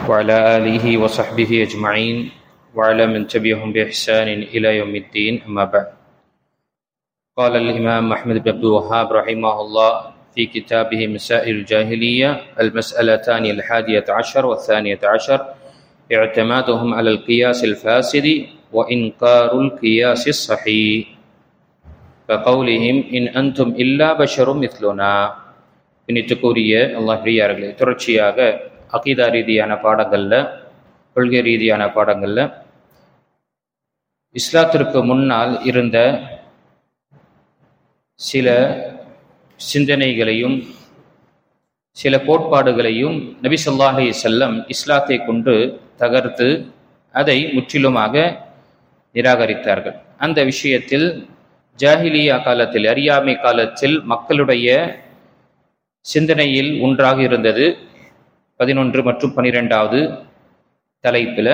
وعلى آله وصحبه أجمعين وعلى من تبعهم بإحسان إلى يوم الدين أما بعد. قال الإمام أحمد بن عبد الوهاب رحمه الله في كتابه مسائل الجاهلية المسألتان 11 و12 اعتمادهم على القياس الفاسد وإنكار القياس الصحيح فقولهم إن أنتم إلا بشر مثلنا. இனித்துக்குரிய அல்லாஹ்வியார்களே, தொடர்ச்சியாக அகீதா ரீதியான பாடங்கள்ல, கொள்கை ரீதியான பாடங்கள்ல இஸ்லாத்திற்கு முன்னால் இருந்த சில சிந்தனைகளையும் சில கோட்பாடுகளையும் நபி ஸல்லல்லாஹு அலைஹி வஸல்லம் இஸ்லாத்தை கொண்டு தகர்த்து அதை முற்றிலுமாக நிராகரித்தார்கள். அந்த விஷயத்தில் ஜாஹிலியா காலத்தில், அறியாமை காலத்தில் மக்களுடைய சிந்தனையில் ஒன்றாக இருந்தது 11 மற்றும் 12வது தலைப்பில்.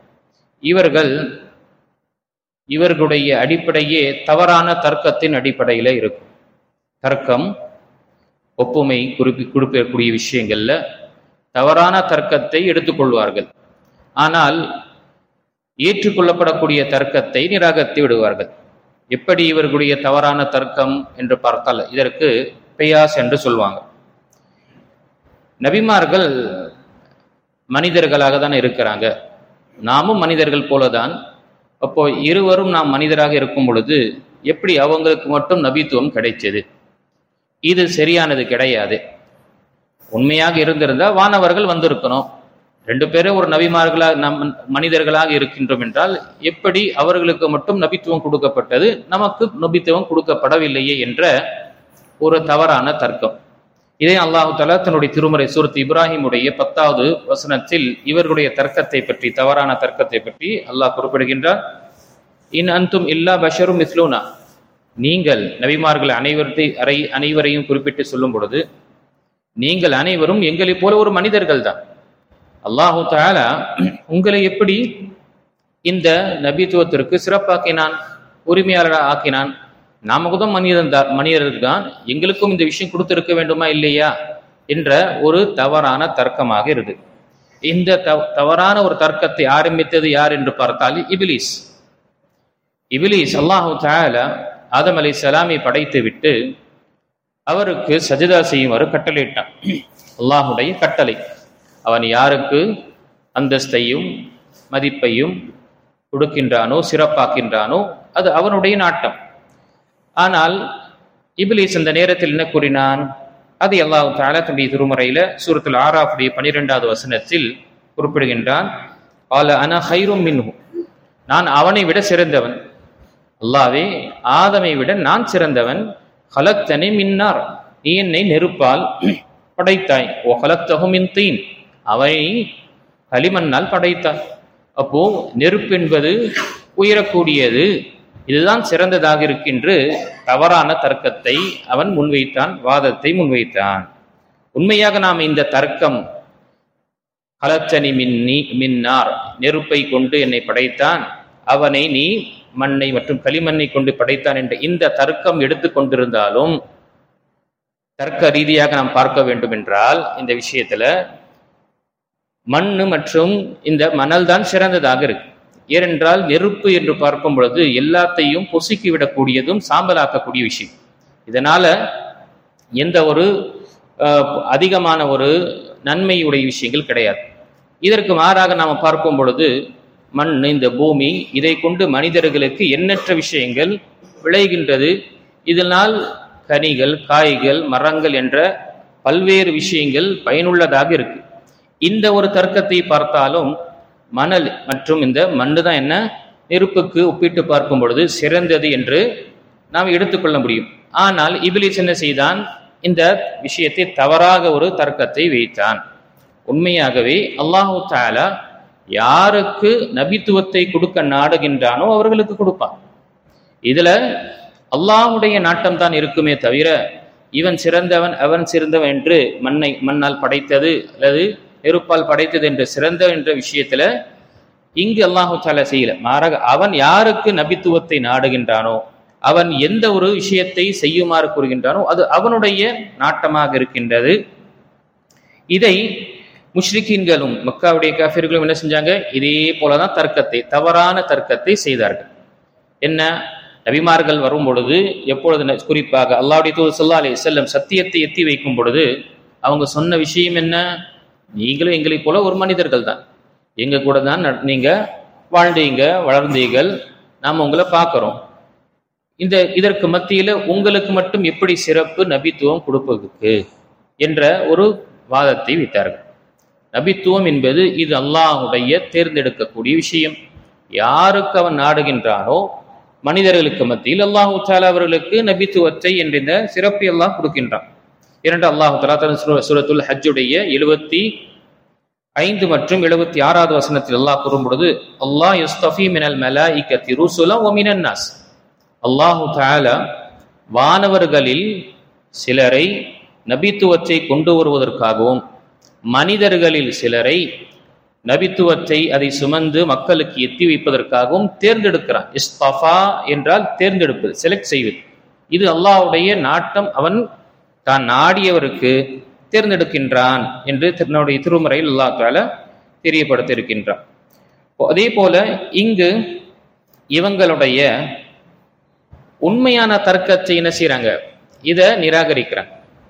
இவர்களுடைய அடிப்படையே தவறான தர்க்கத்தின் அடிப்படையில் இருக்கும். தர்க்கம், ஒப்புமை குறிப்பிடக்கூடிய விஷயங்கள்ல தவறான தர்க்கத்தை எடுத்துக்கொள்வார்கள். ஆனால் ஏற்றுக்கொள்ளப்படக்கூடிய தர்க்கத்தை நிராகரித்து விடுவார்கள். எப்படி இவர்களுடைய தவறான தர்க்கம் என்று பார்த்தால் இதற்கு கியாஸ் என்று சொல்வாங்க. நபிமார்கள் மனிதர்களாக தான் இருக்கிறாங்க, நாமும் மனிதர்கள் போலதான். அப்போ இருவரும் நாம் மனிதராக இருக்கும் பொழுது எப்படி அவங்களுக்கு மட்டும் நபித்துவம் கிடைச்சது? இது சரியானது கிடையாது. உண்மையாக இருந்திருந்தா வானவர்கள் வந்திருக்கணும். 2 பேரும் ஒரு நபிமார்களாக மனிதர்களாக இருக்கின்றோம் என்றால் எப்படி அவர்களுக்கு மட்டும் நபித்துவம் கொடுக்கப்பட்டது, நமக்கு நபித்துவம் கொடுக்கப்படவில்லையே என்ற ஒரு தவறான தர்க்கம். இதை அல்லாஹு தஆலா தன்னுடைய திருமறை சூரத் இப்ராஹிமுடைய 10வது வசனத்தில் இவர்களுடைய தர்க்கத்தை பற்றி, தவறான தர்க்கத்தை பற்றி அல்லாஹ் குறிப்பிடுகின்றார். இன் அன்தும் இல்லா பஷரும் மிஸ்லூனா, நீங்கள் நபிமார்கள் அனைவரையும் குறிப்பிட்டு சொல்லும் பொழுது நீங்கள் அனைவரும் எங்களை போல ஒரு மனிதர்கள் தான். அல்லாஹு தஆலா உங்களை எப்படி இந்த நபித்துவத்திற்கு சிறப்பாக்கினான், உரிமையாளராக ஆக்கினான்? நாம கூட மனிதர்கள் தான், எங்களுக்கும் இந்த விஷயம் கொடுத்திருக்க வேண்டுமா இல்லையா என்ற ஒரு தவறான தர்க்கமாக இருக்கு. இந்த தவறான ஒரு தர்க்கத்தை ஆரம்பித்தது யார் என்று பார்த்தால் இபிலீஸ் அல்லாஹு தஆலா ஆதம் அலைஹிஸ்ஸலாமை படைத்து விட்டு அவருக்கு சஜதா செய்யுமாறு கட்டளையிட்டான். அல்லாஹுடைய கட்டளை. அவன் யாருக்கு அந்தஸ்தையும் மதிப்பையும் கொடுக்கின்றானோ, சிறப்பாக்கின்றானோ அது அவனுடைய நாட்டம். ஆனால் இப்லீஸ் அந்த நேரத்தில் என்ன கூறினான்? அது அல்லாஹ் தஆலா தன்னுடைய திருமறையில சூரத்துல் ஆராஃபுடைய 12வது வசனத்தில் குறிப்பிடுகின்றான். கால அனா கைரும் மின்ஹு, நான் அவனை விட சிறந்தவன். அல்லாஹ்வே, ஆதமை விட நான் சிறந்தவன். ஹலக்தனி மின் நார், நீ என்னை நெருப்பால் படைத்தாய். ஓ ஹலக்தஹு மின் தீன், அவனை களிமண்ணால் படைத்தாய். அப்போ நெருப்பு என்பது உயரக்கூடியது, இதுதான் சிறந்ததாக இருக்கின்ற தவறான தர்க்கத்தை அவன் முன்வைத்தான், வாதத்தை முன்வைத்தான். உண்மையாக நாம் இந்த தர்க்கம் ஹலக்தனி மின்னார், நெருப்பை கொண்டு என்னை படைத்தான், அவனை நீ மண்ணை மற்றும் களிமண்ணை கொண்டு படைத்தான் என்ற இந்த தர்க்கம் எடுத்துக்கொண்டிருந்தாலும், தர்க்க ரீதியாக நாம் பார்க்க வேண்டும் என்றால் இந்த விஷயத்துல மண்ணு மற்றும் இந்த மணல் தான் சிறந்ததாக இருக்கு. ஏனென்றால் நெருப்பு என்று பார்க்கும் பொழுது எல்லாத்தையும் பொசுக்கி விடக்கூடியதும் சாம்பலாக்கக்கூடிய விஷயம். இதனால எந்த ஒரு அதிகமான ஒரு நன்மையுடைய விஷயங்கள் கிடையாது. இதற்கு மாறாக நாம் பார்க்கும் பொழுது மண், இந்த பூமி, இதை கொண்டு மனிதர்களுக்கு எண்ணற்ற விஷயங்கள் விளைகின்றது. இதனால் கனிகள், காய்கள், மரங்கள் என்ற பல்வேறு விஷயங்கள் பயனுள்ளதாக இருக்கு. இந்த ஒரு தர்க்கத்தை பார்த்தாலும் மணல் மற்றும் இந்த மண்ணு தான் என்ன நெருப்புக்கு ஒப்பிட்டு பார்க்கும் பொழுது சிறந்தது என்று நாம் எடுத்துக்கொள்ள முடியும். ஆனால் இப்லீஸ் என்ன செய்தான்? இந்த விஷயத்தை தவறாக ஒரு தர்க்கத்தை வைத்தான். உண்மையாகவே அல்லாஹு தஆலா யாருக்கு நபித்துவத்தை கொடுக்க நாடுகின்றானோ அவர்களுக்கு கொடுப்பான். இதுல அல்லாஹ்வுடைய நாட்டம் தான் இருக்குமே தவிர இவன் சிறந்தவன் அவன் சிறந்தவன் என்று மண்ணால் படைத்தது அல்லது நெருப்பால் படைத்தது என்று சிறந்த என்ற விஷயத்துல இங்கு அல்லாஹு தஆலா செய்யல. மாறாக அவன் யாருக்கு நபித்துவத்தை நாடுகின்றானோ, அவன் எந்த ஒரு விஷயத்தை செய்யுமாறு கூறுகின்றானோ அது அவனுடைய நாட்டமாக இருக்கின்றது. இதை முஷ்ரிக்கீன்களும் மக்காவுடைய காஃபிர்களும் என்ன செஞ்சாங்க? இதே போலதான் தவறான தர்க்கத்தை செய்தார்கள். என்ன? நபிமார்கள் வரும் பொழுது எப்பொழுது குறிப்பாக அல்லாஹ்வுடைய தூதர் ஸல்லல்லாஹு அலைஹி வஸல்லம் சத்தியத்தை எத்தி வைக்கும் பொழுது அவங்க சொன்ன விஷயம் என்ன? நீங்களும் எங்களை போல ஒரு மனிதர்கள் தான், எங்க கூட தான் நீங்க வாழ்ந்தீங்க, வளர்ந்தீர்கள், நாம உங்களை பார்க்கிறோம். இதற்கு மத்தியில உங்களுக்கு மட்டும் எப்படி சிறப்பு நபித்துவம் கொடுப்பதற்கு என்ற ஒரு வாதத்தை வைத்தார்கள். நபித்துவம் என்பது இது அல்லாஹ்வுடைய தேர்ந்தெடுக்கக்கூடிய விஷயம். யாருக்கு அவன் நாடுகின்றானோ மனிதர்களுக்கு மத்தியில் அல்லாஹு தஆலா அவர்களுக்கு நபித்துவத்தை என்ற இந்த சிறப்பை அல்லாஹ் கொடுக்கின்றான். இரண்டு அல்லாஹு தஆலா சூரத்துல் ஹஜ்ஜுடைய 75 மற்றும் 76வது வசனத்தில் அல்லாஹ் கூறும் பொழுது, அல்லாஹ் யஸ்தஃபி மினல் மலாயிகத்தி ருசுலன் வ மினன் நாஸ், அல்லாஹு தஆலா வானவர்களில் சிலரை நபித்துவத்தை கொண்டு வருவதற்காகவும் மனிதர்களில் சிலரை நபித்துவத்தை அதை சுமந்து மக்களுக்கு எத்தி வைப்பதற்காகவும் தேர்ந்தெடுக்கிறான். இஸ்தஃபா என்றால் தேர்ந்தெடுப்பது, செலக்ட் செய்வது. இது அல்லாஹ்வுடைய நாட்டம். அவன் தான் நாடியவருக்கு தேர்ந்தெடுக்கின்றான் என்று தன்னுடைய திருமறையில் அல்லாஹ் தஆலா தெரியப்படுத்த இருக்கின்றான். அதே போல இங்கு இவங்களுடைய உண்மையான தர்க்கத்தை என்ன செய்யறாங்க? இதை நிராகரிக்கிறாங்க.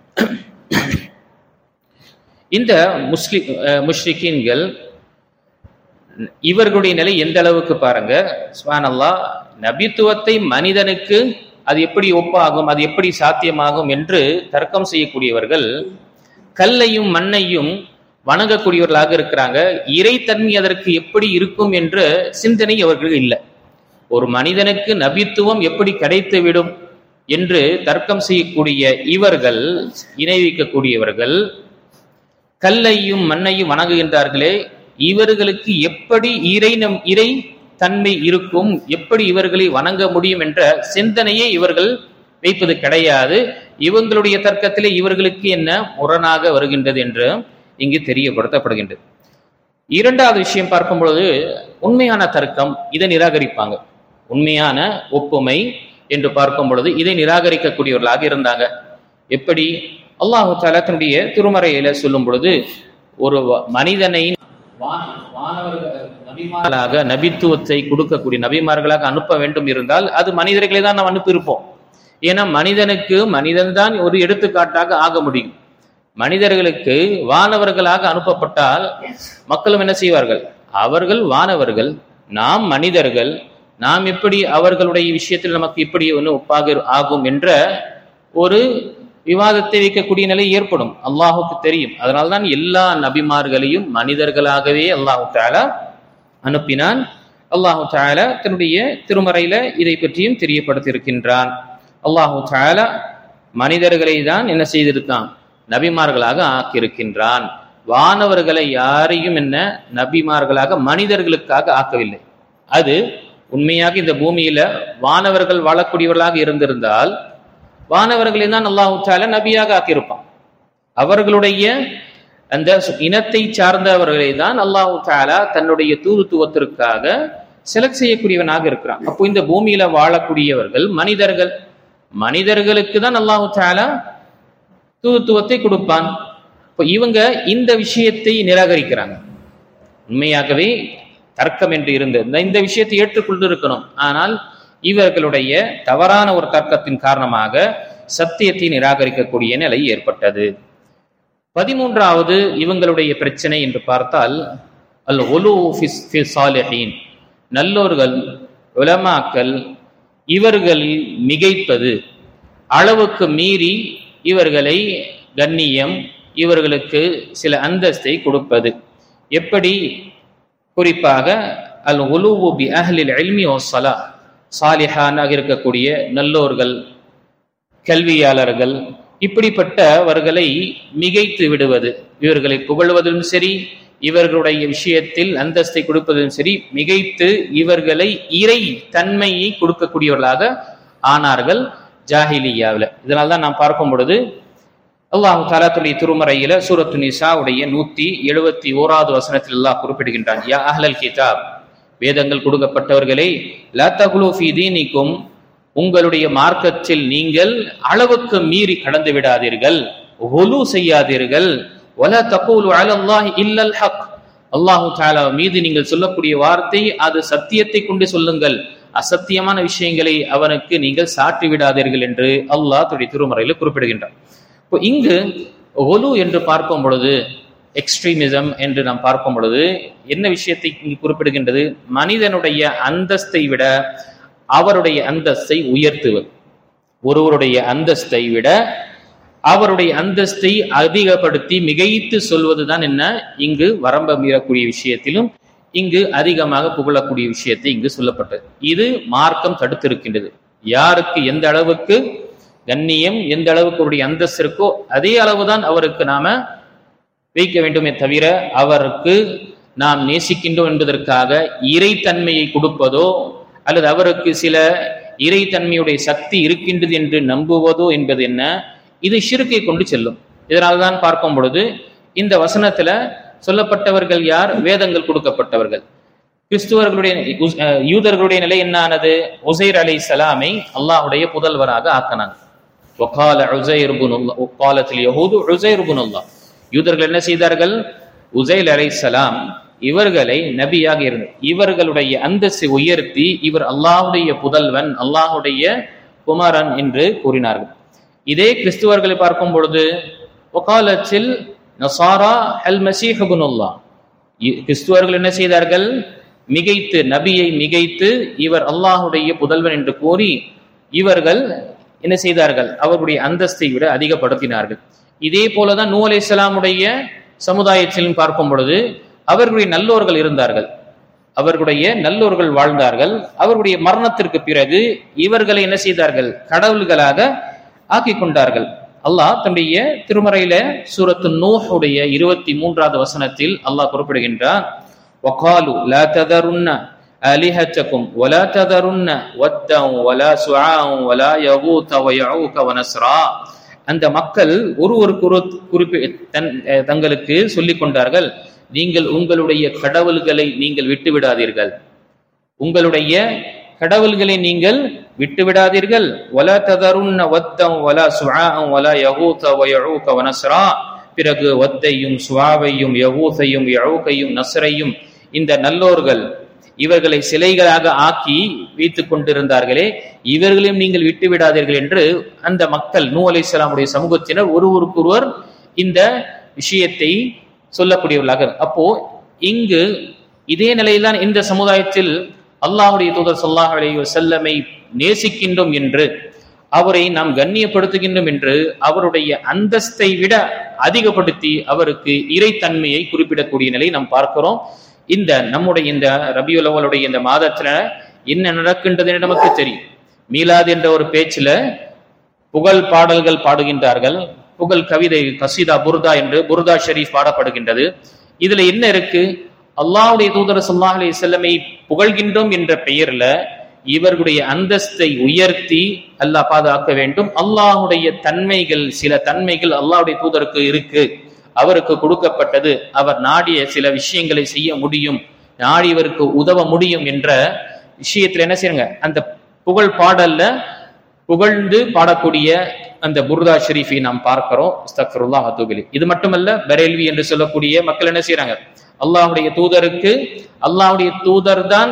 இந்த முஷ்ரிக்கீன்கள் இவர்களுடைய நிலை எந்த அளவுக்கு பாருங்க. சுப்ஹானல்லாஹ், நபித்துவத்தை மனிதனுக்கு அது எப்படி ஒப்பாகும், அது எப்படி சாத்தியமாகும் என்று தர்க்கம் செய்யக்கூடியவர்கள் கல்லையும் மண்ணையும் வணங்கக்கூடியவர்களாக இருக்கிறாங்க. இறைத்தன்மை அதற்கு எப்படி இருக்கும் என்ற சிந்தனை அவர்கள் இல்லை. ஒரு மனிதனுக்கு நபித்துவம் எப்படி கிடைத்துவிடும் என்று தர்க்கம் செய்யக்கூடிய இவர்கள், இணை வைக்கக்கூடியவர்கள், கல்லையும் மண்ணையும் வணங்குகின்றார்களே, இவர்களுக்கு எப்படி இறை தன்மை இருக்கும், எப்படி இவர்களை வணங்க முடியும் என்ற சிந்தனையை இவர்கள் வைப்பது கிடையாது. இவங்களுடைய தர்க்கத்திலே இவர்களுக்கு என்ன முரணாக வருகின்றது என்று இங்கு தெரியப்படுத்தப்படுகின்றது. இரண்டாவது விஷயம் பார்க்கும் பொழுது உண்மையான தர்க்கம் இதை நிராகரிப்பாங்க. உண்மையான ஒப்புமை என்று பார்க்கும் பொழுது இதை நிராகரிக்கக்கூடியவர்களாக இருந்தாங்க. எப்படி? அல்லாஹு தஆலா தன்னுடைய திருமறையில சொல்லும் பொழுது, ஒரு மனிதனை நபிமார்களாக நபித்துவத்தை கொடுக்கக்கூடிய நபிமார்களாக அனுப்ப வேண்டும் இருந்தால் அது மனிதர்களை தான் நாம் அனுப்பியிருப்போம். ஏன்னா மனிதனுக்கு மனிதன் தான் ஒரு எடுத்துக்காட்டாக ஆக முடியும். மனிதர்களுக்கு வானவர்களாக அனுப்பப்பட்டால் மக்களும் என்ன செய்வார்கள்? அவர்கள் வானவர்கள், நாம் மனிதர்கள், நாம் எப்படி அவர்களுடைய விஷயத்தில் நமக்கு இப்படி ஒன்று ஒப்பாக ஆகும் என்ற ஒரு விவாதத்தை வைக்கக்கூடிய நிலை ஏற்படும். அல்லாஹுக்கு தெரியும். அதனால்தான் எல்லா நபிமார்களையும் மனிதர்களாகவே அல்லாஹு தஆலா அனுப்பினான். அல்லாஹு தஆலா தன்னுடைய திருமறையில இதை பற்றியும் தெரியப்படுத்தி இருக்கின்றான். அல்லாஹு தஆலா மனிதர்களை தான் என்ன செய்திருக்கான்? நபிமார்களாக ஆக்கியிருக்கின்றான். வானவர்களை யாரையும் என்ன நபிமார்களாக மனிதர்களுக்காக ஆக்கவில்லை. அது உண்மையாக இந்த பூமியில வானவர்கள் வாழக்கூடியவர்களாக இருந்திருந்தால் வானவர்களை தான் அல்லாஹு தஆலா நபியாக ஆக்கியிருப்பான். அவர்களுடைய அந்த இனத்தை சார்ந்தவர்களை தான் அல்லாஹு தஆலா தன்னுடைய தூதுத்துவத்திற்காக செலக்ட் செய்யக்கூடியவனாக இருக்கிறான். அப்போ இந்த பூமியில வாழக்கூடியவர்கள் மனிதர்கள், மனிதர்களுக்கு தான் அல்லாஹு தஆலா தூதுத்துவத்தை கொடுப்பான். இப்போ இவங்க இந்த விஷயத்தை நிராகரிக்கிறாங்க. உண்மையாகவே தர்க்கம் என்று இருந்தது இந்த விஷயத்தை ஏற்றுக்கொண்டு இருக்கணும். ஆனால் இவர்களுடைய தவறான ஒரு தர்க்கத்தின் காரணமாக சத்தியத்தை நிராகரிக்கக்கூடிய நிலை ஏற்பட்டது. 13வது இவங்களுடைய பிரச்சனை என்று பார்த்தால் அல் உலூ ஃபி ஸாலிஹீன், நல்லோர்கள் உலமாக்கள் இவர்களில் மிகைப்பது, அளவுக்கு மீறி இவர்களை கண்ணியம், இவர்களுக்கு சில அந்தஸ்தை கொடுப்பது. எப்படி? குறிப்பாக அல் உலூவு பி அஹ்லில் இல்மி வஸ்ஸலாஹ், சாலிஹானாக இருக்கக்கூடிய நல்லோர்கள், கல்வியாளர்கள், இப்படிப்பட்டவர்களை மிகைத்து விடுவது, இவர்களை புகழ்வதும் சரி, இவர்களுடைய விஷயத்தில் அந்தஸ்தை கொடுப்பதும் சரி, மிகைத்து இவர்களை இறை தன்மையை கொடுக்கக்கூடியவர்களாக ஆனார்கள் ஜாஹிலியாவில். இதனால்தான் நாம் பார்க்கும் பொழுது அல்லாஹ் தஆலா தன்னுடைய திருமறையில சூரத்து நிசாவுடைய 171வது வசனத்தில் அல்லாஹ் குறிப்பிடுகின்றான், யா அஹ்லல் கிதாப், வேதங்கள் கொடுக்கப்பட்டவர்களே, லா தகுலு ஃபீ தீனிக்கும், உங்களுடைய மார்க்கத்தில் நீங்கள் அளவுக்கு மீறி கடந்து விடாதீர்கள், ஹுலு செய்யாதீர்கள், வலா தகூலு அலல்லாஹி இல்லல் ஹக், அல்லாஹு தஆலா மீது நீங்கள் சொல்லக்கூடிய வார்த்தை அது சத்தியத்தை கொண்டு சொல்லுங்கள், அசத்தியமான விஷயங்களை அவனுக்கு நீங்கள் சாட்டி விடாதீர்கள் என்று அல்லாஹ் தன்னுடைய திருமறையில் குறிப்பிடுகின்றார். இப்போ இங்கு ஒலு என்று பார்க்கும் பொழுது, எக்ஸ்ட்ரீமிசம் என்று நாம் பார்க்கும் பொழுது என்ன விஷயத்தை இங்கு குறிப்பிடுகின்றது? மனிதனுடைய அந்தஸ்தை விட அவருடைய அந்தஸ்தை உயர்த்துவது, ஒருவருடைய அந்தஸ்தை விட அவருடைய அந்தஸ்தை அதிகப்படுத்தி மிகைத்து சொல்வதுதான் என்ன இங்கு வரம்ப மீறக்கூடிய விஷயத்திலும் இங்கு அதிகமாக புகழக்கூடிய விஷயத்தை இங்கு சொல்லப்பட்டது. இது மார்க்கம் தடுத்திருக்கின்றது. யாருக்கு எந்த அளவுக்கு கண்ணியம், எந்த அளவுக்கு அவருடைய அந்தஸ்து இருக்கோ அதே அளவுதான் அவருக்கு நாம வைக்க வேண்டுமே தவிர அவருக்கு நாம் நேசிக்கின்றோம் என்பதற்காக இறைத்தன்மையை கொடுப்பதோ அல்லது அவருக்கு சில இறைத்தன்மையுடைய சக்தி இருக்கின்றது என்று நம்புவதோ என்பது என்ன, இது ஷிர்க்கை கொண்டு செல்லும். இதனால்தான் பார்க்கும் பொழுது இந்த வசனத்துல சொல்லப்பட்டவர்கள் யார்? வேதங்கள் கொடுக்கப்பட்டவர்கள். கிறிஸ்துவர்களுடைய யூதர்களுடைய நிலை என்ன ஆனது? உசைர் அலைஹிஸ்ஸலாமை அல்லாஹ்வுடைய புதல்வராக ஆக்கினாங்க. வகால உஸைர் இப்னுல்லாஹ் வகாலத்தில் யஹூது உஸைர் இப்னுல்லாஹ். யூதர்கள் என்ன செய்தார்கள்? உஸைர் அலைஹிஸ்ஸலாம் இவர்களை நபியாக இருந்த இவர்களுடைய அந்தஸ்தை உயர்த்தி இவர் அல்லாஹ்வுடைய புதல்வன், அல்லாஹ்வுடைய குமாரன் என்று கூறினார்கள். இதே கிறிஸ்துவர்களை பார்க்கும் பொழுது வகாலத்தில் நசாரா அல் மஸீஹ் இப்னுல்லாஹ், கிறிஸ்துவர்கள் என்ன செய்தார்கள்? மிகைத்து, நபியை மிகைத்து இவர் அல்லாஹ்வுடைய புதல்வன் என்று கூறி இவர்கள் என்ன செய்தார்கள்? அவருடைய அந்தஸ்தை விட அதிகப்படுத்தினார்கள். இதே போலதான் நூஹ் அலைஹிஸ்ஸலாமுடைய சமுதாயத்திலும் பார்க்கும் பொழுது அவர்களுடைய நல்லோர்கள் இருந்தார்கள், அவர்களுடைய நல்லோர்கள் வாழ்ந்தார்கள். அவர்களுடைய மரணத்திற்கு பிறகு இவர்களை என்ன செய்தார்கள்? கடவுள்களாக ஆக்கி கொண்டார்கள். அல்லாஹ் தன்னுடைய திருமறையில சூரத்து நூஹுடைய 23வது வசனத்தில் அல்லாஹ் குறிப்பிடுகின்றார், வகாலு லா ததருன்ன ஆலிஹத்தகும் வலா ததருன்ன வத்தன் வலா சுஆன் வலா யகூத வயஊக வனஸ்ரா. அந்த மக்கள் ஒருவருக்கு தங்களுக்கு சொல்லிக் கொண்டார்கள், நீங்கள் உங்களுடைய கடவுள்களை நீங்கள் விட்டுவிடாதீர்கள், உங்களுடைய கடவுள்களை நீங்கள் விட்டுவிடாதீர்கள். வலா ததருன்ன வத்தன் வலா சுஆன் வலா யகூத வயஊக வனஸ்ரா. பிறகு வத்தையும் சுஆவையும் யகூதையும் யஊகையும் நஸ்ரையும் இந்த நல்லோர்கள் இவர்களை சிலைகளாக ஆக்கி வைத்துக் கொண்டிருந்தார்களே, இவர்களையும் நீங்கள் விட்டு விடாதீர்கள் என்று அந்த மக்கள் நூஹ் அலைஹிஸ்ஸலாமுடைய சமூகத்தினர் ஒருவருக்கொருவர் இந்த விஷயத்தை சொல்லக்கூடியவர்களாக. அப்போ இங்கு இதே நிலையில்தான் இந்த சமுதாயத்தில் அல்லாஹ்வுடைய தூதர் ஸல்லல்லாஹு அலைஹி வஸல்லமை நேசிக்கின்றோம் என்று, அவரை நாம் கண்ணியப்படுத்துகின்றோம் என்று அவருடைய அந்தஸ்தை விட அதிகப்படுத்தி அவருக்கு இறைத்தன்மையை குறிப்பிடக்கூடிய நிலை நாம் பார்க்கிறோம். இந்த நம்முடைய இந்த ரபியுல் அவ்வலுடைய இந்த மாதத்துல என்ன நடக்கின்றது நமக்கு தெரியும். மீலாது என்ற ஒரு பேச்சுல புகழ் பாடல்கள் பாடுகின்றார்கள், புகழ் கவிதை கசீதா புர்தா என்று புர்தா ஷரீஃப் பாடப்படுகின்றது. இதுல என்ன இருக்கு? அல்லாஹ்வுடைய தூதர் ஸல்லல்லாஹு அலைஹி வஸல்லமை புகழ்கின்றோம் என்ற பெயர்ல இவர்களுடைய அந்தஸ்தை உயர்த்தி அல்லாஹ் பாதுகாக்க வேண்டும். அல்லாஹ்வுடைய தன்மைகள், சில தன்மைகள் அல்லாஹ்வுடைய தூதருக்கு இருக்கு, அவருக்கு கொடுக்கப்பட்டது, அவர் நாடிய சில விஷயங்களை செய்ய முடியும், நாடியவருக்கு உதவ முடியும் என்ற விஷயத்துல என்ன செய்யுங்க, அந்த புகழ் பாடல்ல புகழ்ந்து பாடக்கூடிய அந்த புர்தா ஷரீஃபை நாம் பார்க்கிறோம். அஸ்தக்ஃபிருல்லாஹ் வஅத்தூபு. இது மட்டுமல்ல, பரேல்வி என்று சொல்லக்கூடிய மக்கள் என்ன செய்யறாங்க? அல்லாஹ்வுடைய தூதருக்கு அல்லாஹ்வுடைய தூதர் தான்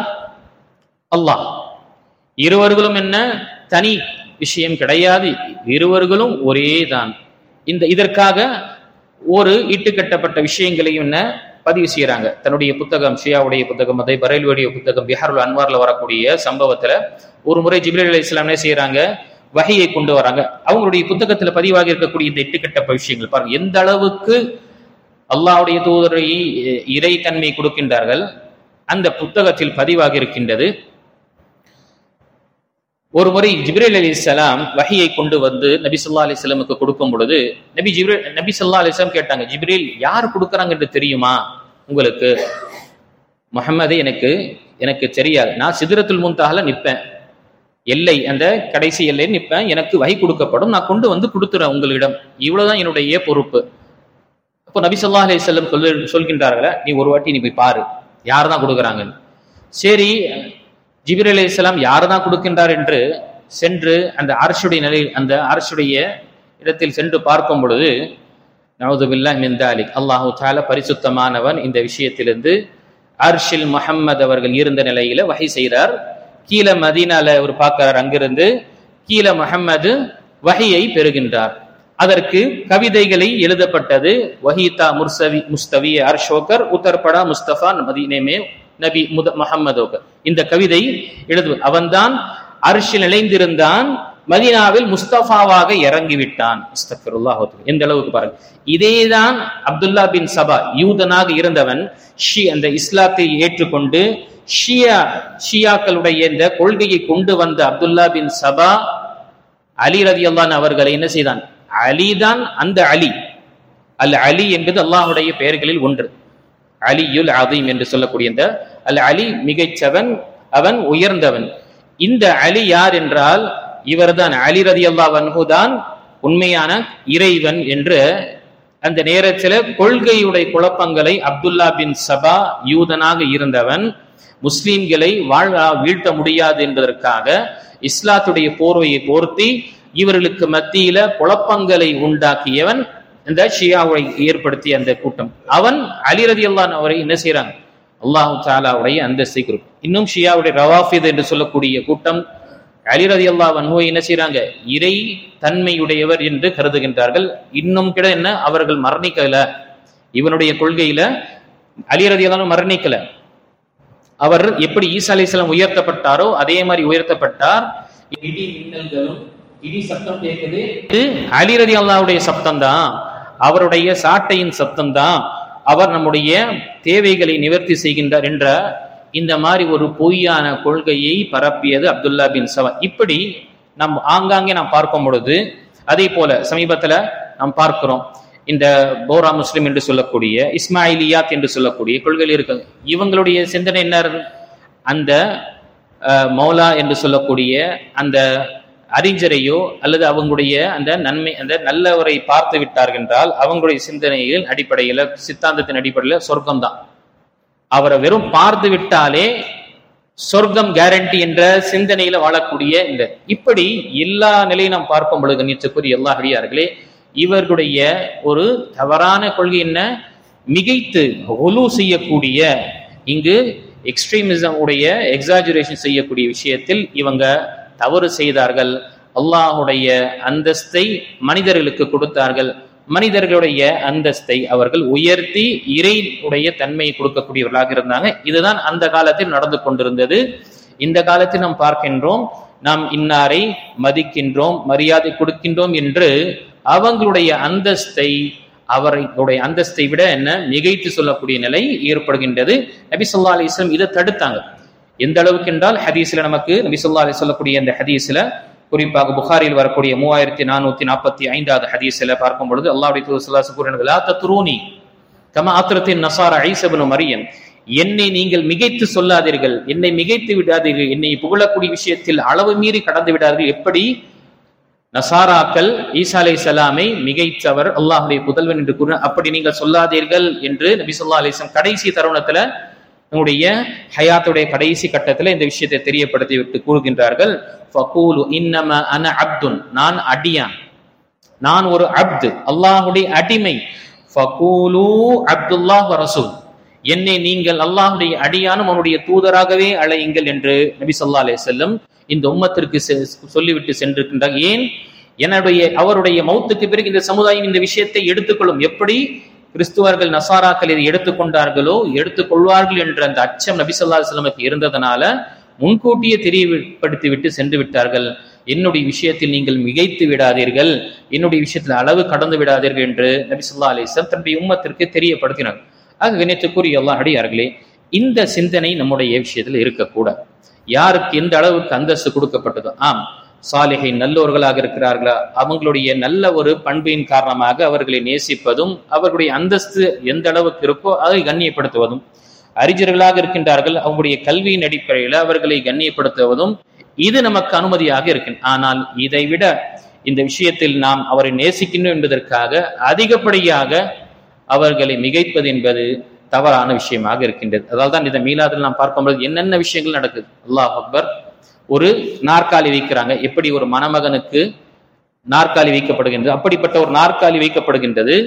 அல்லாஹ், இருவர்களும் என்ன தனி விஷயம் கிடையாது, இருவர்களும் ஒரே தான். இதற்காக ஒரு இட்டுக்கட்டப்பட்ட விஷயங்களையும் என்ன பதிவு செய்யறாங்க தன்னுடைய புத்தகம், ஷியாவுடைய புத்தகம், அதே பரேல்வியுடைய புத்தகம் பிஹாருல் அன்வார்ல வரக்கூடிய சம்பவத்துல ஒரு முறை ஜிப்ரீல் அலைஹிஸ்ஸலாம் என்ன செய்யறாங்க? வஹியை கொண்டு வராங்க. அவங்களுடைய புத்தகத்துல பதிவாகி இருக்கக்கூடிய இந்த இட்டுக்கட்டப்பட்ட விஷயங்கள் பாருங்க, எந்த அளவுக்கு அல்லாஹ்வுடைய தூதரை இறை தன்மை கொடுக்கின்றார்கள். அந்த புத்தகத்தில் பதிவாகி இருக்கின்றது. ஒரு முறை ஜிப்ரீல் அலைஹிஸ்ஸலாம் வஹியை கொண்டு வந்து நபி ஸல்லல்லாஹு அலைஹி வஸல்லமுக்கு கொடுக்கும் பொழுது நபி ஸல்லல்லாஹு அலைஹி வஸல்லம் கேட்டாங்க, ஜிப்ரீல் யார் கொடுக்கறாங்க என்று தெரியுமா உங்களுக்கு? முஹம்மதே எனக்கு தெரியாது, நான் சிதறத்துல் முன்தஹால நிப்பேன், எல்லை அந்த கடைசி எல்லை நிப்பேன், எனக்கு வஹி கொடுக்கப்படும், நான் கொண்டு வந்து கொடுத்துறேன் உங்களிடம், இவ்வளவுதான் என்னுடைய பொறுப்பு. அப்போ நபி ஸல்லல்லாஹு அலைஹி வஸல்லம் சொல்கின்றார்களே, நீ ஒரு வாட்டி நீ போய் பாரு யார் தான் கொடுக்குறாங்கன்னு. சரி, ஜிப்ரீல் அலைஹிஸ்ஸலாம் யார் தான் கொடுக்கின்றார் என்று சென்று அந்த அரசுடைய நிலையில் அந்த அரசுடைய இடத்தில் சென்று பார்க்கும் பொழுது நஊது பில்லாஹி மின் தாலிக். அல்லாஹு தஆலா பரிசுத்தமானவன். இந்த விஷயத்திலிருந்து அர்ஷில் முஹம்மது அவர்கள் இருந்த நிலையில வஹி செய்கிறார். கீழே மதீனால ஒரு பார்க்கிறார், அங்கிருந்து கீழே முஹம்மது வஹியை பெறுகின்றார். அதற்கு கவிதைகளை எழுதப்பட்டது. வஹீதா முஸ்தவி அர்ஷோகர் உத்தர்படா முஸ்தபா மதீனே நபி முஹம்மதோகர். இந்த கவிதை அவன்தான் அர்ஷில் நிலைந்திருந்தான், மதீனாவில் முஸ்தபாவாக இறங்கிவிட்டான். அஸ்தக்ஃபிருல்லாஹ். எந்த அளவுக்கு பாருங்க. இதேதான் அப்துல்லா பின் சபா, யூதனாக இருந்தவன் அந்த இஸ்லாத்தை ஏற்றுக்கொண்டு ஷியாக்களுடைய இந்த கொள்கையை கொண்டு வந்த அப்துல்லா பின் சபா அலி ரலியல்லாஹு அவர்களை என்ன செய்தான்? அலிதான் அந்த அலி. அல் அலி என்பது அல்லாஹுடைய பெயர்களில் ஒன்று. அலியுல் அதீம் என்று சொல்லக்கூடிய இந்த அல் அலி மிகைச்சவன், அவன் உயர்ந்தவன். இந்த அலி யார் என்றால் இவர்தான் அலி ரலியல்லாஹு அன்ஹு தான் உண்மையான இறைவன் என்று அந்த நேரத்தில் கொள்கையுடைய குழப்பங்களை அப்துல்லா பின் சபா யூதனாக இருந்தவன் முஸ்லிம்களை வீழ்த்த முடியாது என்பதற்காக இஸ்லாத்துடைய போர்வையை போர்த்தி இவர்களுக்கு மத்தியில குழப்பங்களை உண்டாக்கியவன் இந்த ஷியாவை ஏற்படுத்திய அந்த கூட்டம். அவன் அலி ரலியல்லாஹு அவரை என்ன செய்யறாங்க? அல்லாஹு தஆலாவுடைய அந்தஸ்தை குறிப்பு. இன்னும் ஷியாவுடைய ரவாஃபித் என்று சொல்லக்கூடிய கூட்டம் அலி ரலியல்லாஹு அன்ஹுவை என்ன செய்யறாங்க? இறை தன்மையுடையவர் என்று கருதுகின்றார்கள். இன்னும் கூட என்ன, அவர்கள் மரணிக்கல. இவனுடைய கொள்கையில அலி ரலியல்லாஹு மரணிக்கல. அவர் எப்படி ஈசா அலைஹிஸ்ஸலாம் உயர்த்தப்பட்டாரோ அதே மாதிரி உயர்த்தப்பட்டார். இடி மின்னல்களும் இடி சத்தம் கேட்குது, இது அலி ரலியல்லாஹுடைய சப்தம் தான், அவருடைய சாட்டையின் சப்தம் தான், அவர் நம்முடைய தேவைகளை நிவர்த்தி செய்கின்றார் என்ற இந்த மாதிரி ஒரு பொய்யான கொள்கையை பரப்பியது அப்துல்லா பின் சபா. இப்படி நாம் ஆங்காங்கே நாம் பார்க்கும் பொழுது, அதே போல சமீபத்துல நாம் பார்க்கிறோம் இந்த போரா முஸ்லிம் என்று சொல்லக்கூடிய இஸ்மாயிலியாத் என்று சொல்லக்கூடிய கொள்கைகள் இருக்கு. இவங்களுடைய சிந்தனை என்ன? அந்த மௌலா என்று சொல்லக்கூடிய அந்த அறிஞரையோ அல்லது அவங்களுடைய அந்த நன்மை அந்த நல்லவரை பார்த்து விட்டார்கள் என்றால் அவங்களுடைய சிந்தனைகள் அடிப்படையில் சித்தாந்தத்தின் அடிப்படையில் சொர்க்கம் தான். அவரை வெறும் பார்த்து விட்டாலே சொர்க்கம் கேரண்டி என்ற சிந்தனையில வாழக்கூடிய இந்த இப்படி எல்லா நிலையும் நாம் பார்க்கும் பொழுது நிச்சயக்குரிய எல்லா அடியார்களே, இவர்களுடைய ஒரு தவறான கொள்கை என்ன? மிகைத்து ஒலு செய்யக்கூடிய, இங்கு எக்ஸ்ட்ரீமிசம் உடைய எக்ஸாஜுரேஷன் செய்யக்கூடிய விஷயத்தில் இவங்க தவறு செய்தார்கள். அல்லாஹுடைய அந்தஸ்தை மனிதர்களுக்கு கொடுத்தார்கள். மனிதர்களுடைய அந்தஸ்தை அவர்கள் உயர்த்தி இறை உடைய தன்மையை கொடுக்கக்கூடியவர்களாக இருந்தாங்க. இதுதான் அந்த காலத்தில் நடந்து கொண்டிருந்தது. இந்த காலத்தில் நாம் பார்க்கின்றோம், நாம் இன்னாரை மதிக்கின்றோம், மரியாதை கொடுக்கின்றோம் என்று அவங்களுடைய அந்தஸ்தை அவர்களுடைய அந்தஸ்தை விட என்ன மிகைத்து சொல்லக்கூடிய நிலை ஏற்படுகின்றது. நபி ஸல்லல்லாஹு அலைஹி வஸல்லம் இதை தடுத்தாங்க. எந்த அளவுக்கு என்றால் ஹதீஸ்ல நமக்கு நபி ஸல்லல்லாஹு அலைஹி சொல்லக்கூடிய அந்த ஹதீஸ்ல, குறிப்பாக புகாரில் வரக்கூடிய 3445வது ஹதீஸ்ல பார்க்கும் பொழுது அல்லாஹ்வுடைய தூதர் ஸல்லல்லாஹு அலைஹி வஸல்லம் லா தத்ரூனி கமா அத்ரத்தின் நஸாரா ஈஸா இப்னு மரியம், என்னை நீங்கள் மிகைத்து சொல்லாதீர்கள், என்னை மிகைத்து விடாதீர்கள், என்னை புகழக்கூடிய விஷயத்தில் அளவு மீறி கடந்து விடாதீர்கள். எப்படி நசாராக்கள் ஈசா அலைஹிஸ்ஸலாமை மிகைத்தவர், அல்லாஹ்வுடைய புதல்வன் என்று கூற, அப்படி நீங்கள் சொல்லாதீர்கள் என்று நபி ஸல்லல்லாஹு அலைஹி வஸல்லம் கடைசி தருணத்துல நம்முடைய ஹயாத்துடைய கடைசி கட்டத்துல இந்த விஷயத்தை தெரியப்படுத்தி விட்டு கூறுகின்றார்கள். ஃபகூலு இன்னமா அன அப்துன், நான் அடியான், நான் ஒரு அப்து, அல்லாஹ்வுடைய அடிமை. ஃபகூலு அப்துல்லாஹ் வ ரசூல், என்னை நீங்கள் அல்லாஹ்வுடைய அடியானும் அவனுடைய தூதராகவே அழையுங்கள் என்று நபி ஸல்லல்லாஹு அலைஹி வஸல்லம் இந்த உம்மத்திற்கு சொல்லிவிட்டு சென்றிருக்கின்றார். ஏன்? அவருடைய மௌத்துக்கு பிறகு இந்த சமுதாயம் இந்த விஷயத்தை எடுத்துக்கொள்ளும். எப்படி கிறிஸ்துவர்கள் நசாராக்கள் இதை எடுத்துக்கொண்டார்களோ எடுத்துக்கொள்வார்கள் என்ற அந்த அச்சம் நபி ஸல்லல்லாஹு அலைஹி வஸல்லம் இருந்ததனால முன்கூட்டியே தெரியப்படுத்தி விட்டு சென்று விட்டார்கள். என்னுடைய விஷயத்தில் நீங்கள் மிகைத்து விடாதீர்கள், என்னுடைய விஷயத்தில் அளவு கடந்து விடாதீர்கள் என்று நபி ஸல்லல்லாஹு அலைஹி வஸல்லம் தன்னுடைய உம்மத்திற்கு தெரியப்படுத்தினார். ஆக கண்ணியத்துக்குரிய அல்லாஹ் அடியார்களே, இந்த சிந்தனை நம்முடைய விஷயத்தில் இருக்கக்கூடாது. யாருக்கு எந்த அளவுக்கு அந்தஸ்து கொடுக்கப்பட்டதோ, ஆம் சாலிஹை நல்லோர்களாக இருக்கிறார்களா, அவங்களுடைய நல்ல ஒரு பண்பின் காரணமாக அவர்களை நேசிப்பதும் அவர்களுடைய அந்தஸ்து எந்த அளவுக்கு இருக்கோ அதை கண்ணியப்படுத்துவதும், அறிஞர்களாக இருக்கின்றார்கள் அவங்களுடைய கல்வியின் அடிப்படையில் அவர்களை கண்ணியப்படுத்துவதும் இது நமக்கு அனுமதியாக இருக்கு. ஆனால் இதை விட இந்த விஷயத்தில் நாம் அவரை நேசிக்கின்றோம் என்பதற்காக அதிகப்படியாக அவர்களை மிகைப்பது என்பது தவறான விஷயமாக இருக்கின்றது. அதால் தான் இந்த மீலாதில் நாம் பார்க்கும்போது என்னென்ன விஷயங்கள் நடக்குது. அல்லாஹ் அக்பர். ஒரு நாற்காலி வைக்கிறாங்க. எப்படி ஒரு மணமகனுக்கு நாற்காலி வைக்கப்படுகின்றது, அப்படிப்பட்ட ஒரு நாற்காலி வைக்கப்படுகின்றது.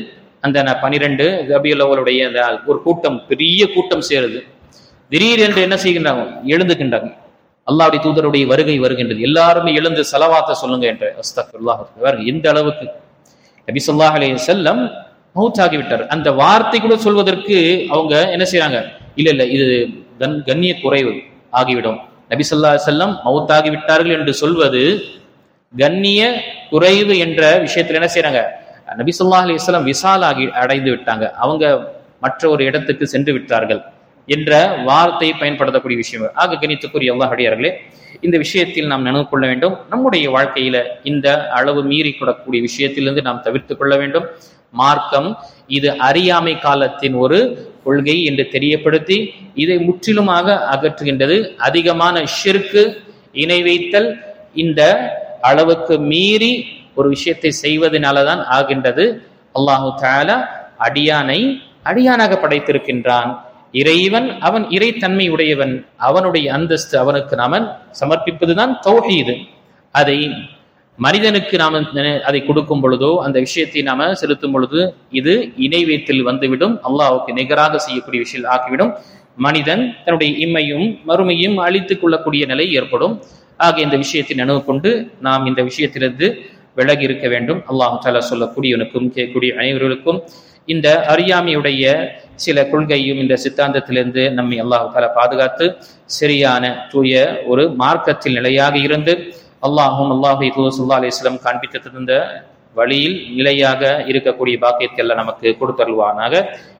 அந்த 12 ரபியுல் அவ்வலுடைய அந்த ஒரு கூட்டம், பெரிய கூட்டம் சேருது. திடீரென்று என்ன செய்கின்றாங்க? எழுந்துகின்றாங்க. அல்லாஹ்வுடைய தூதருடைய வருகை வருகின்றது. எல்லாருமே எழுந்து ஸலவாத்தை சொல்லுங்க என்று. அஸ்தக்ஃபிருல்லாஹ். எந்த அளவுக்கு நபி ஸல்லல்லாஹு அலைஹி வஸல்லம் மௌத்தாகிவிட்டார். அந்த வார்த்தை கூட சொல்வதற்கு அவங்க என்ன செய்றாங்க? இல்ல இது கண்ணிய குறைவு ஆகிவிடும். நபி ஸல்லல்லாஹு அலைஹி வஸல்லம் மௌத்தாகிவிட்டார்கள் என்று சொல்வது கண்ணிய குறைவு என்ற விஷயத்தில் என்ன செய்றாங்க? நபி ஸல்லல்லாஹு அலைஹி வஸல்லம் விசாலாகி அடைந்து விட்டாங்க, அவங்க மற்ற ஒரு இடத்துக்கு சென்று விட்டார்கள் என்ற வார்த்தையை பயன்படுத்தக்கூடிய விஷயம். ஆக கணித்துக்குரிய அல்லாஹ்வுடையவர்களே, இந்த விஷயத்தில் நாம் நினைவு கொள்ள வேண்டும். நம்முடைய வாழ்க்கையில இந்த அளவு மீறி கொள்ளக்கூடிய விஷயத்திலிருந்து நாம் தவிர்த்து கொள்ள வேண்டும். மார்க்கம் இது அறியாமை காலத்தின் ஒரு கொள்கை என்று தெரியப்படுத்தி இதை முற்றிலுமாக அகற்றுகின்றது. அதிகமான ஷிர்க்கு, இணை வைத்தல் இந்த அளவுக்கு மீறி ஒரு விஷயத்தை செய்வதனாலதான் ஆகின்றது. அல்லாஹு தஆலா அடியானை அடியானாக படைத்திருக்கின்றான். இறைவன் அவன் இறைத்தன்மை உடையவன், அவனுடைய அந்தஸ்து அவனுக்கு நாம சமர்ப்பிப்பதுதான் தௌஹீது. அதை மனிதனுக்கு நாம அதை கொடுக்கும் பொழுதோ, அந்த விஷயத்தை நாம செலுத்தும் பொழுது இது இணை வைத்தல் வந்துவிடும், அல்லாஹ்வுக்கு நிகராக செய்யக்கூடிய விஷயம் ஆக்கிவிடும். மனிதன் தன்னுடைய இம்மையும் மறுமையும் அழித்துக் கொள்ளக்கூடிய நிலை ஏற்படும். ஆக இந்த விஷயத்தை நினைவு கொண்டு நாம் இந்த விஷயத்திலிருந்து விலகி இருக்க வேண்டும். அல்லாஹ் தஆலா சொல்லக்கூடியவனுக்கும் கேட்கக்கூடிய அனைவர்களுக்கும் இந்த அறியாமையுடைய சில கொள்கையும் இந்த சித்தாந்தத்திலிருந்து நம்மை அல்லாஹ் தஆலா பாதுகாத்து சரியான தூய ஒரு மார்க்கத்தில் நிலையாக இருந்து அல்லாஹ்வுடைய தூதர் ஸல்லல்லாஹு அலைஹி வஸல்லம் காண்பித்து தந்த வழியில் நிலையாக இருக்கக்கூடிய பாக்கியத்தை எல்லாம் நமக்கு கொடுத்தருள்வானாக.